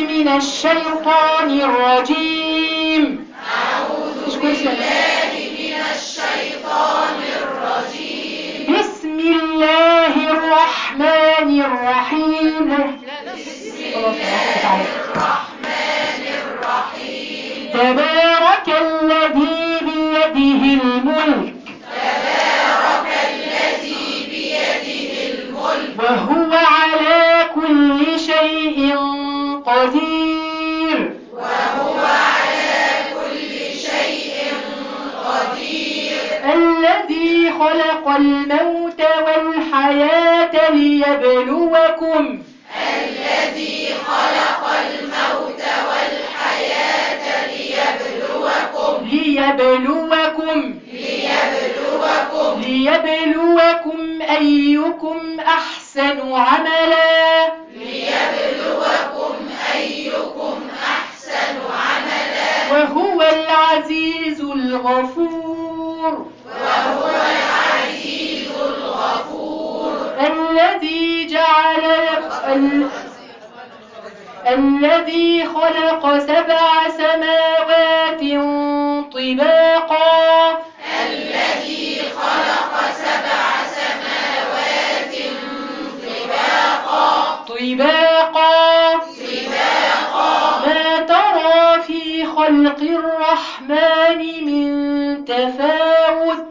من الشيطان الرجيم. أعوذ بالله من الشيطان الرجيم. بسم الله الرحمن الرحيم. بسم الله الرحمن الرحيم. تبارك الذي بيده الملك. تبارك الذي بيده الملك. وهو على كل شيء قدير. وهو على كل شيء قدير. الذي خلق الموت والحياة ليبلوكم. الذي خلق الموت والحياة ليبلوكم أيكم أحسن عملا. وهو العزيز الغفور. الذي خلق 7 سماوات طباقا. ما ترى في خلق الرحمن من تفاوت.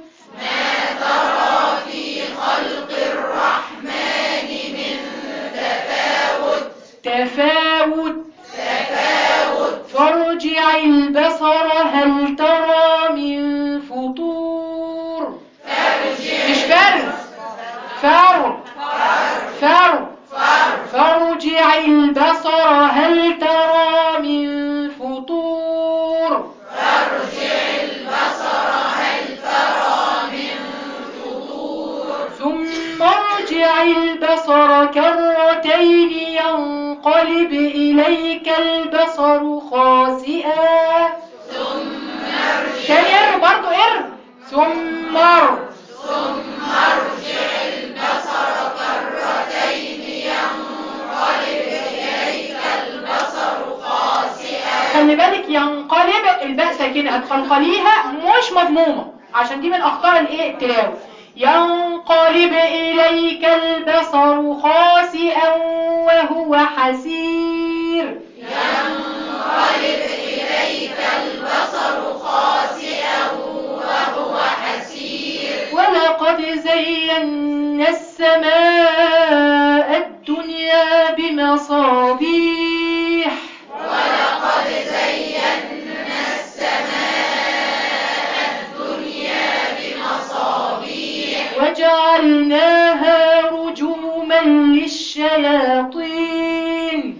فارجع البصر هل ترى من فطور. مش فارجع البصر هل ترى من فطور. ثم ارجع البصر كرتين ينقلب إليك البصر خاسئا. تاني برضو ثم ارجع البصر كرتين ينقلب إليك البصر خاسئا. خلي بالك ينقلب الباء ساكنة هتقلقليها مش مضمومة عشان دي من أخطاء التلاوة. ينقلب إليك البصر خاسئا وهو حسير. ولقد زينا السماء الدنيا بمصابيح. وجعلناها رجوما للشياطين.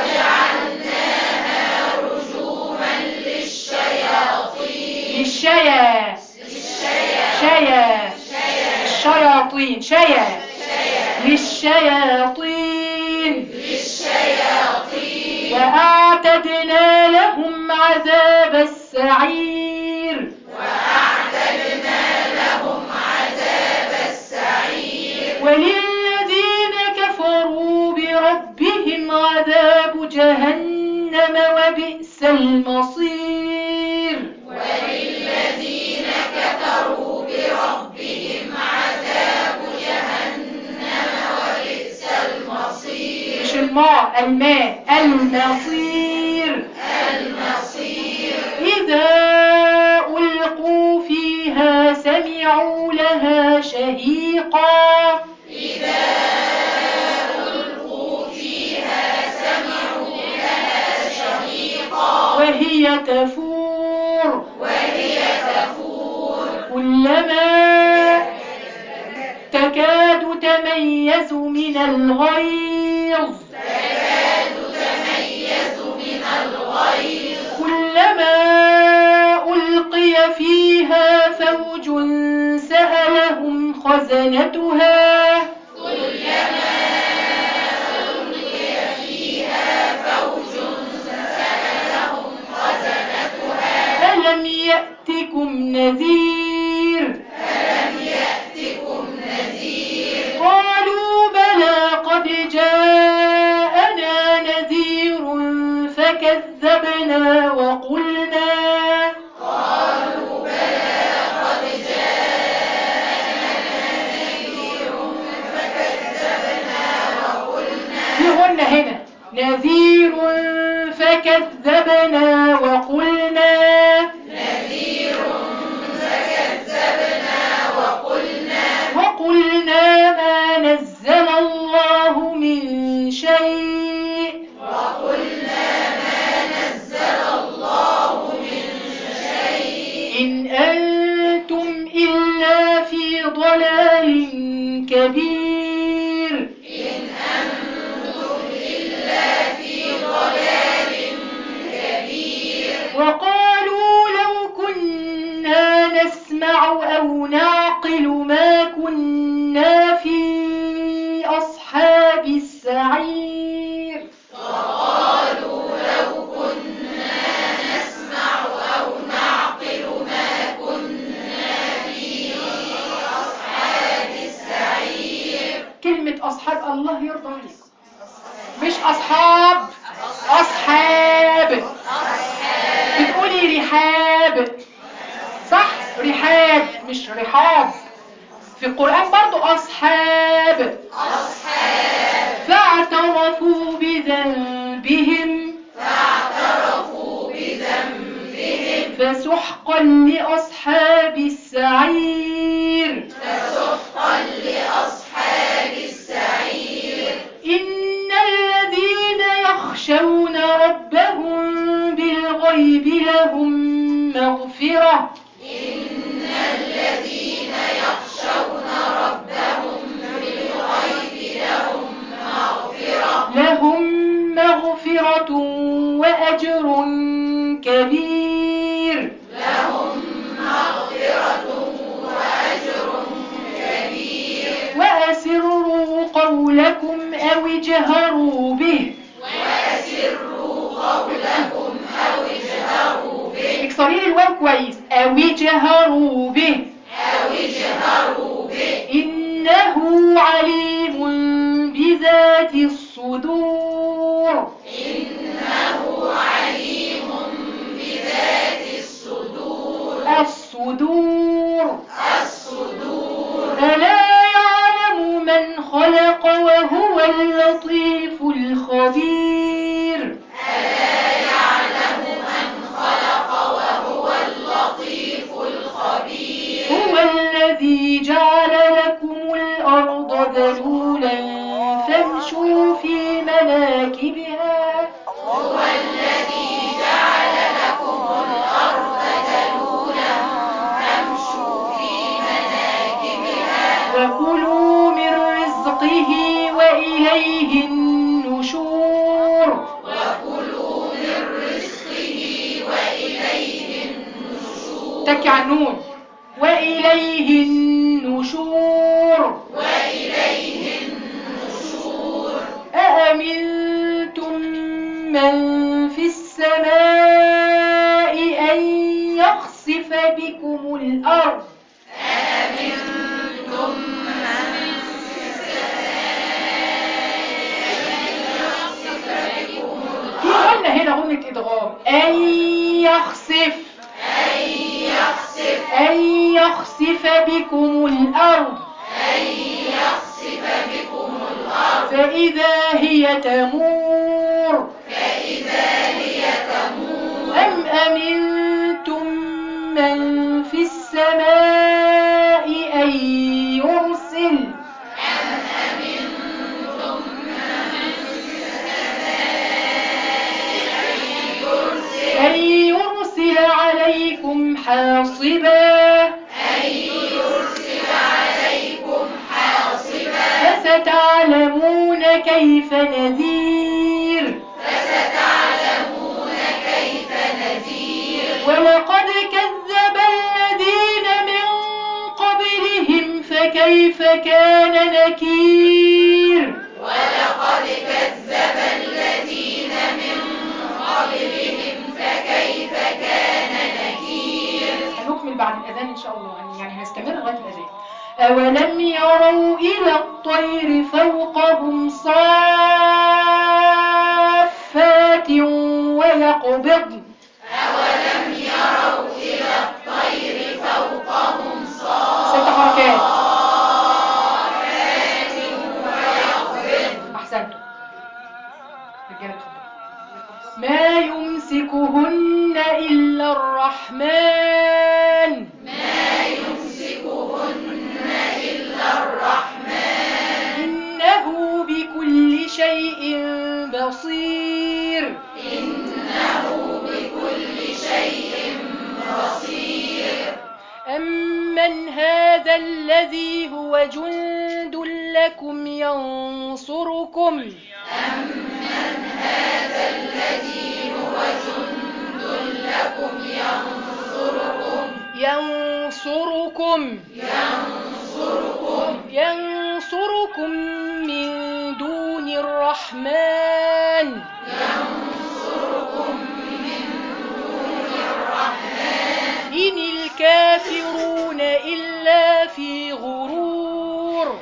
للشياطين. وأعتدنا لهم عذاب السعير. وللذين كفروا بربهم عذاب جهنم وبئس المصير. مش الماء المصير. إذا ألقوا فيها سمعوا لها شهيقا. وهي تفور. كلما تكاد تميز من الغيظ. كلما ألقي فيها فوج سألهم خزنتها. ألم يأتكم نذير. قالوا بلى قد جاءنا نذير كذبنا وقلنا قالوا بلى قد جاءنا نذير فكذبنا وقلنا. في غنة هنا، نذير فكذبنا وقلنا. نذير فكذبنا وقلنا ما نزل الله من شيء. وقلنا ما نزل الله من شيء. إن أنتم إلا في ضلال كبير. إن أنتم إلا في ضلال كبير. وقالوا لو كنا نسمع أو نعقل ما كنا في أصحاب السعير. وقالوا لو كنا نسمع أو نعقل ما كنا في أصحاب السعير. كلمة أصحاب الله يرضى عليكم، مش أصحاب، أصحاب. بتقولي رحاب، صح؟ رحاب مش رحاب. في القرآن برضو أصحاب. فاعترفوا بذنبهم فسحقا لأصحاب السعير. إن الذين يخشون ربهم بالغيب لهم مغفرة. لهم مغفرة وأجر كبير. وأسروا قولكم أو اجهروا به. اكسري لي الواو كويس، أو اجهروا به. إنه عليم بذات الصدور. الصدور. ألا يعلم من خلق وهو اللطيف الخبير. هو الذي جعل لكم الأرض ذلولا فامشوا في مناكبها. وكلوا من رزقه وإليه النشور. تكي عن النون. وإليه النشور. أأمنتم من في السماء أن يخسف بكم الأرض. في غنة هنا، غنة إدغام. أن يخسف، أن يخسف بكم الأرض فإذا هي تمور. أم أمنتم من في السماء أن يرسل عليكم حاصبا. فستعلمون كيف نذير. ولقد كذب الذين من قبلهم فكيف كان نكير. هنكمل بعد الأذان إن شاء الله، يعني هنستمر لغاية الأذان. أولم يروا إلى الطير فوقهم صافات يقبضن أولم يروا إلى الطير فوقهم ست حركات. أحسنتم. رجالة اتفضلوا. ما يمسكهن إلا الرحمن. ما يمسكهن إلا الرحمن إنه بكل شيء بصير. إنه بكل شيء بصير. أمن هذا الذي هو جند لكم ينصركم. أمن هذا الذي هو جند لكم ينصركم من دون الرحمن. إن الكافرون إلا في غرور.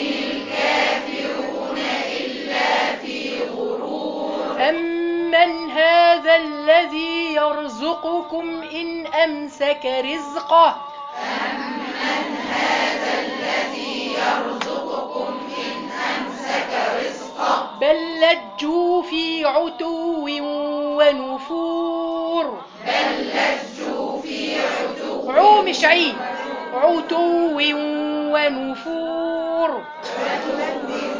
أمن هذا الذي يرزقكم إن أمسك رزقه. بل لجوا في عتو ونفور. عو مش عين. عتو ونفور.